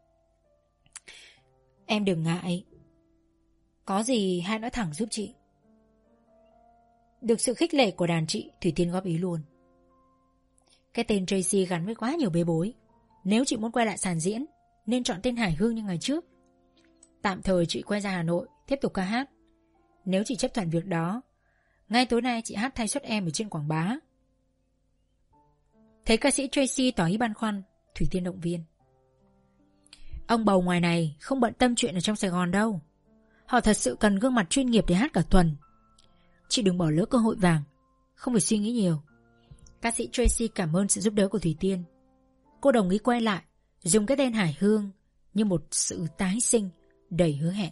Speaker 2: em đừng ngại, có gì hai nói thẳng giúp chị. Được sự khích lệ của đàn chị, Thủy Tiên góp ý luôn. Cái tên Tracy gắn với quá nhiều bê bối. Nếu chị muốn quay lại sàn diễn, nên chọn tên Hải Hương như ngày trước. Tạm thời chị quay ra Hà Nội tiếp tục ca hát. Nếu chị chấp thuận việc đó, ngay tối nay chị hát thay suất em ở trên Quảng Bá. Thấy ca sĩ Tracy tỏ ý băn khoăn, Thủy Tiên động viên. Ông bầu ngoài này không bận tâm chuyện ở trong Sài Gòn đâu. Họ thật sự cần gương mặt chuyên nghiệp để hát cả tuần. Chị đừng bỏ lỡ cơ hội vàng, không phải suy nghĩ nhiều. Ca sĩ Tracy cảm ơn sự giúp đỡ của Thủy Tiên. Cô đồng ý quay lại, dùng cái tên Hải Hương như một sự tái sinh đầy hứa hẹn.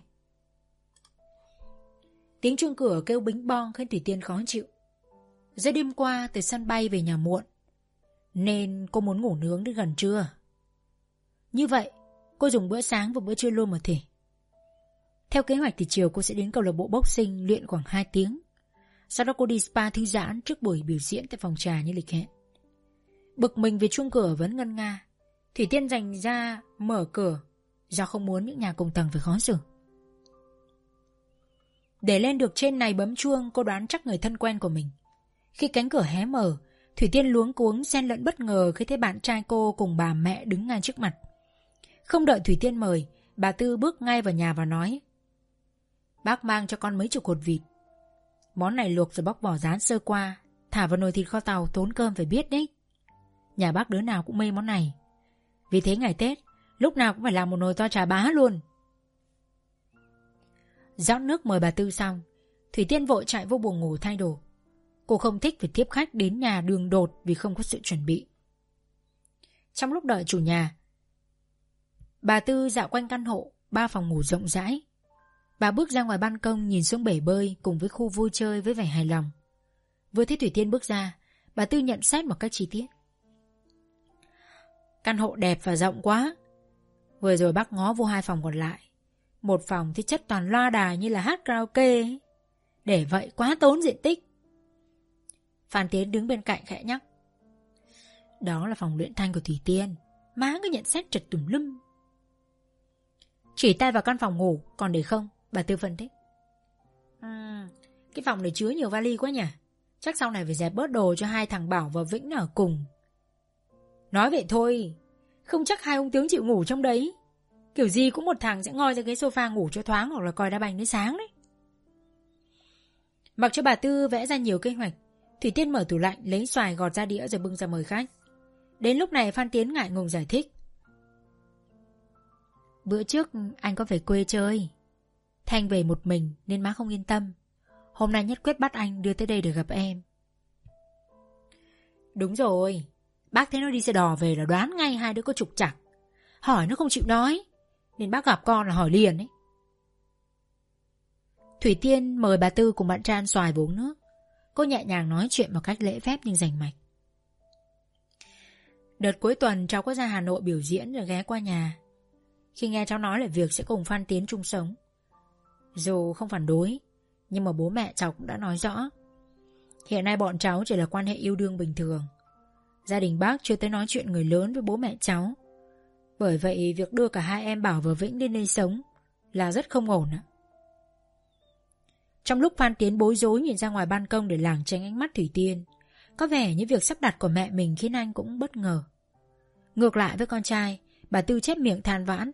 Speaker 2: Tiếng chuông cửa kêu bính bong khiến Thủy Tiên khó chịu. Do đêm qua từ sân bay về nhà muộn, nên cô muốn ngủ nướng đến gần trưa. Như vậy, cô dùng bữa sáng và bữa trưa luôn một thể. Theo kế hoạch thì chiều cô sẽ đến câu lạc bộ boxing luyện khoảng hai tiếng. Sau đó cô đi spa thư giãn trước buổi biểu diễn tại phòng trà như lịch hẹn. Bực mình vì chuông cửa vẫn ngân nga, Thủy Tiên dành ra mở cửa do không muốn những nhà cùng tầng phải khó xử. Để lên được trên này bấm chuông, cô đoán chắc người thân quen của mình. Khi cánh cửa hé mở, Thủy Tiên luống cuống xen lẫn bất ngờ khi thấy bạn trai cô cùng bà mẹ đứng ngay trước mặt. Không đợi Thủy Tiên mời, bà Tư bước ngay vào nhà và nói, bác mang cho con mấy chục hột vịt. Món này luộc rồi bóc vỏ rán sơ qua, thả vào nồi thịt kho tàu tốn cơm phải biết đấy. Nhà bác đứa nào cũng mê món này. Vì thế ngày Tết, lúc nào cũng phải làm một nồi to chả bá luôn. Rót nước mời bà Tư xong, Thủy Tiên vội chạy vô buồng ngủ thay đồ. Cô không thích phải tiếp khách đến nhà đường đột vì không có sự chuẩn bị. Trong lúc đợi chủ nhà, bà Tư dạo quanh căn hộ, ba phòng ngủ rộng rãi. Bà bước ra ngoài ban công nhìn xuống bể bơi cùng với khu vui chơi với vẻ hài lòng. Vừa thấy Thủy Tiên bước ra, bà Tư nhận xét một cách chi tiết. Căn hộ đẹp và rộng quá. Vừa rồi bác ngó vô hai phòng còn lại. Một phòng thì chất toàn loa đài như là hát karaoke ấy. Để vậy quá tốn diện tích. Phan Tiến đứng bên cạnh khẽ nhắc. Đó là phòng luyện thanh của Thủy Tiên. Má cứ nhận xét trật tùm lum. Chỉ tay vào căn phòng ngủ, còn để không? Bà Tư phân tích. À, cái phòng này chứa nhiều vali quá nhỉ. Chắc sau này phải dẹp bớt đồ cho hai thằng Bảo và Vĩnh ở cùng. Nói vậy thôi, không chắc hai ông tướng chịu ngủ trong đấy. Kiểu gì cũng một thằng sẽ ngồi ra ghế sofa ngủ cho thoáng, hoặc là coi đá banh đến sáng đấy. Mặc cho bà Tư vẽ ra nhiều kế hoạch, Thủy Tiên mở tủ lạnh lấy xoài gọt ra đĩa rồi bưng ra mời khách. Đến lúc này Phan Tiến ngại ngùng giải thích. Bữa trước anh có về quê chơi, Thanh về một mình nên má không yên tâm. Hôm nay nhất quyết bắt anh đưa tới đây để gặp em. Đúng rồi, bác thấy nó đi xe đò về là đoán ngay hai đứa có trục trặc. hỏi nó không chịu nói, nên bác gặp con là hỏi liền ấy. Thủy Tiên mời bà Tư cùng bạn trai ăn xoài và uống nước. Cô nhẹ nhàng nói chuyện một cách lễ phép nhưng rành mạch. Đợt cuối tuần cháu có ra Hà Nội biểu diễn rồi ghé qua nhà. Khi nghe cháu nói là việc sẽ cùng Phan Tiến chung sống, dù không phản đối, nhưng mà bố mẹ cháu cũng đã nói rõ hiện nay bọn cháu chỉ là quan hệ yêu đương bình thường. Gia đình bác chưa tới nói chuyện người lớn với bố mẹ cháu. Bởi vậy việc đưa cả hai em Bảo và Vĩnh đến đây sống là rất không ổn ạ. Trong lúc Phan Tiến bối rối nhìn ra ngoài ban công để lảng tránh ánh mắt Thủy Tiên, có vẻ như việc sắp đặt của mẹ mình khiến anh cũng bất ngờ. Ngược lại với con trai, bà Tư chép miệng than vãn.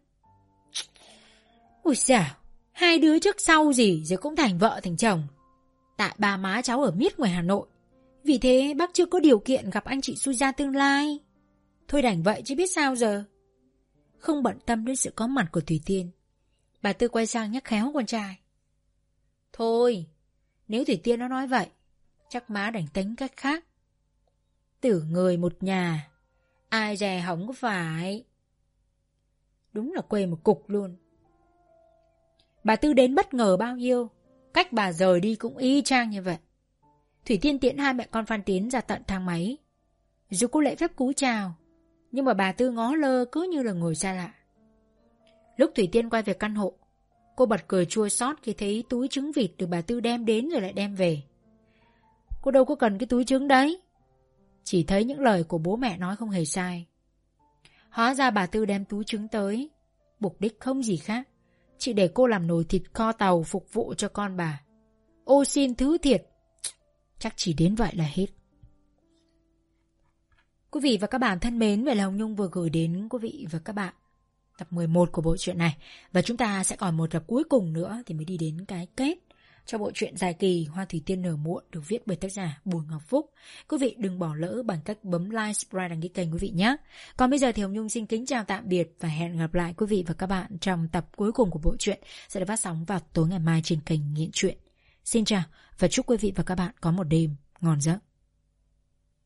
Speaker 2: Ôi dào, hai đứa trước sau gì rồi cũng thành vợ thành chồng. Tại ba má cháu ở miết ngoài Hà Nội, vì thế bác chưa có điều kiện gặp anh chị Suza tương lai. Thôi đành vậy chứ biết sao giờ. Không bận tâm đến sự có mặt của Thủy Tiên, bà Tư quay sang nhắc khéo con trai. Thôi, nếu Thủy Tiên nó nói vậy, chắc má đành tính cách khác. Tử người một nhà, ai dè hỏng có phải. Đúng là quê một cục luôn. Bà Tư đến bất ngờ bao nhiêu, cách bà rời đi cũng y chang như vậy. Thủy Tiên tiễn hai mẹ con Phan Tiến ra tận thang máy. Dù cô lễ phép cúi chào, nhưng mà bà Tư ngó lơ cứ như là người xa lạ. Lúc Thủy Tiên quay về căn hộ, cô bật cười chua xót khi thấy túi trứng vịt được bà Tư đem đến rồi lại đem về. Cô đâu có cần cái túi trứng đấy. Chỉ thấy những lời của bố mẹ nói không hề sai. Hóa ra bà Tư đem túi trứng tới, mục đích không gì khác, chỉ để cô làm nồi thịt kho tàu phục vụ cho con bà. Ô xin thứ thiệt. Chắc chỉ đến vậy là hết. Quý vị và các bạn thân mến, vậy là Hồng Nhung vừa gửi đến quý vị và các bạn tập mười một của bộ truyện này. Và chúng ta sẽ còn một tập cuối cùng nữa thì mới đi đến cái kết cho bộ truyện dài kỳ Hoa Thủy Tiên nở muộn được viết bởi tác giả Bùi Ngọc Phúc. Quý vị đừng bỏ lỡ bằng cách bấm like, subscribe, đăng ký kênh quý vị nhé. Còn bây giờ thì Hồng Nhung xin kính chào tạm biệt và hẹn gặp lại quý vị và các bạn trong tập cuối cùng của bộ truyện sẽ được phát sóng vào tối ngày mai trên kênh Nghiện Truyện. Xin chào và chúc quý vị và các bạn có một đêm ngon giấc.